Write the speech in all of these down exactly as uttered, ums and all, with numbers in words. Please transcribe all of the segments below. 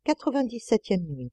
quatre-vingt-dix-septième nuit.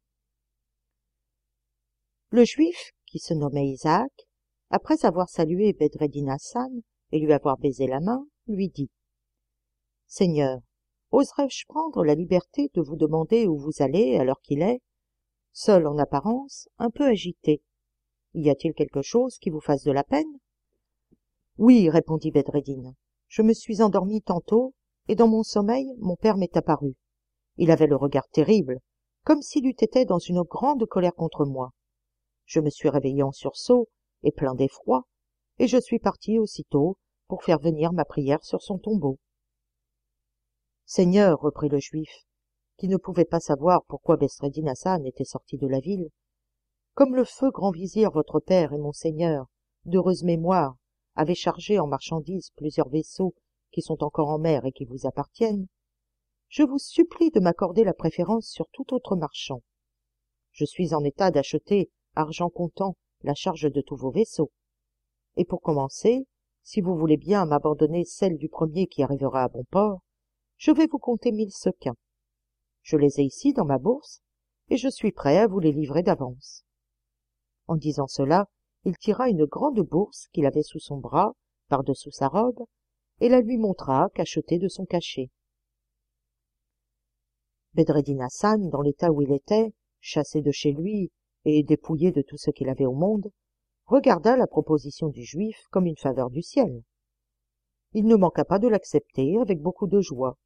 Le Juif, qui se nommait Isaac, après avoir salué Bedreddin Hassan et lui avoir baisé la main, lui dit « Seigneur, oserais-je prendre la liberté de vous demander où vous allez à l'heure qu'il est, seul en apparence, un peu agité? Y a-t-il quelque chose qui vous fasse de la peine ?» « Oui, répondit Bedreddin, je me suis endormi tantôt, et dans mon sommeil, mon père m'est apparu. Il avait le regard terrible, comme s'il eût été dans une grande colère contre moi. Je me suis réveillé en sursaut et plein d'effroi, et je suis parti aussitôt pour faire venir ma prière sur son tombeau. »« Seigneur, reprit le Juif, qui ne pouvait pas savoir pourquoi Bedreddin Hassan était sorti de la ville, comme le feu grand vizir votre père et mon seigneur, d'heureuse mémoire, avait chargé en marchandises plusieurs vaisseaux qui sont encore en mer et qui vous appartiennent, je vous supplie de m'accorder la préférence sur tout autre marchand. Je suis en état d'acheter, argent comptant, la charge de tous vos vaisseaux. Et pour commencer, si vous voulez bien m'abandonner celle du premier qui arrivera à bon port, je vais vous compter mille sequins. Je les ai ici dans ma bourse, et je suis prêt à vous les livrer d'avance. » En disant cela, il tira une grande bourse qu'il avait sous son bras, par-dessous sa robe, et la lui montra cachetée de son cachet. Bedreddin Hassan, dans l'état où il était, chassé de chez lui et dépouillé de tout ce qu'il avait au monde, regarda la proposition du Juif comme une faveur du ciel. Il ne manqua pas de l'accepter avec beaucoup de joie.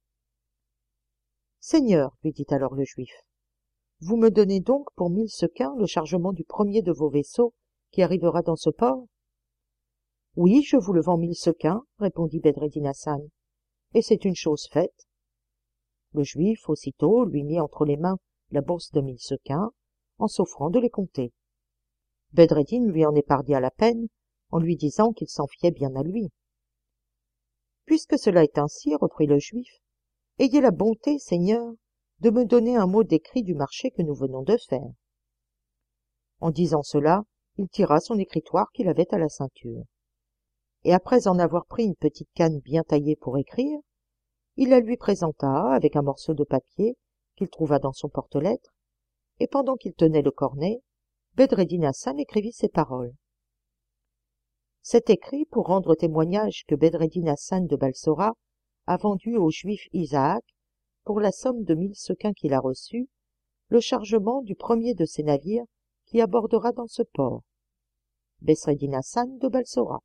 « Seigneur, lui dit alors le Juif, vous me donnez donc pour mille sequins le chargement du premier de vos vaisseaux qui arrivera dans ce port? »« Oui, je vous le vends mille sequins, répondit Bedreddin Hassan, et c'est une chose faite. » Le Juif, aussitôt, lui mit entre les mains la bourse de mille sequins, en s'offrant de les compter. Bedreddin lui en épargna la peine, en lui disant qu'il s'en fiait bien à lui. « Puisque cela est ainsi, reprit le Juif, ayez la bonté, Seigneur, de me donner un mot d'écrit du marché que nous venons de faire. » En disant cela, il tira son écritoire qu'il avait à la ceinture. Et après en avoir pris une petite canne bien taillée pour écrire, il la lui présenta avec un morceau de papier qu'il trouva dans son porte-lettres, et pendant qu'il tenait le cornet, Bedreddin Hassan écrivit ces paroles. C'est écrit pour rendre témoignage que Bedreddin Hassan de Balsora a vendu au Juif Isaac, pour la somme de mille sequins qu'il a reçus, le chargement du premier de ses navires qui abordera dans ce port. Bedreddin Hassan de Balsora.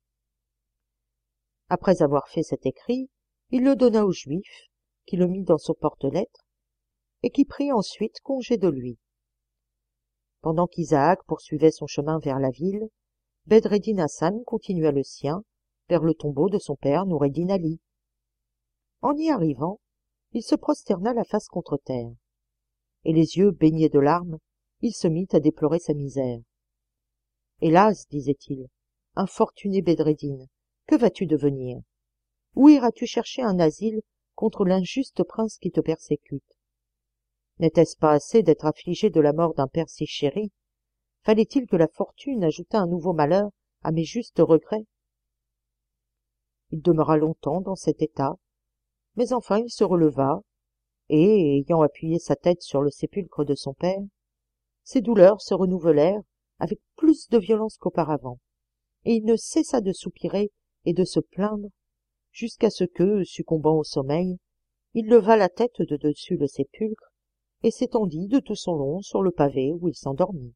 Après avoir fait cet écrit, il le donna au Juif, qui le mit dans son porte-lettres, et qui prit ensuite congé de lui. Pendant qu'Isaac poursuivait son chemin vers la ville, Bedreddin Hassan continua le sien, vers le tombeau de son père Noureddin Ali. En y arrivant, il se prosterna la face contre terre, et les yeux baignés de larmes, il se mit à déplorer sa misère. « Hélas, disait-il, infortuné Bedreddin, que vas-tu devenir? Où iras-tu chercher un asile contre l'injuste prince qui te persécute? N'était-ce pas assez d'être affligé de la mort d'un père si chéri? Fallait-il que la fortune ajoutât un nouveau malheur à mes justes regrets? » Il demeura longtemps dans cet état, mais enfin il se releva, et, ayant appuyé sa tête sur le sépulcre de son père, ses douleurs se renouvelèrent avec plus de violence qu'auparavant, et il ne cessa de soupirer et de se plaindre, jusqu'à ce que, succombant au sommeil, il leva la tête de dessus le sépulcre et s'étendit de tout son long sur le pavé où il s'endormit.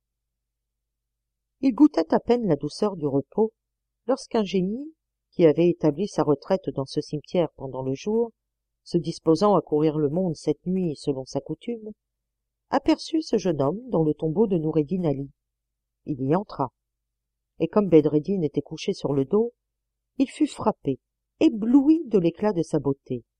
Il goûtait à peine la douceur du repos, lorsqu'un génie, qui avait établi sa retraite dans ce cimetière pendant le jour, se disposant à courir le monde cette nuit selon sa coutume, aperçut ce jeune homme dans le tombeau de Noureddin Ali. Il y entra, et comme Bedreddin était couché sur le dos, il fut frappé, ébloui de l'éclat de sa beauté.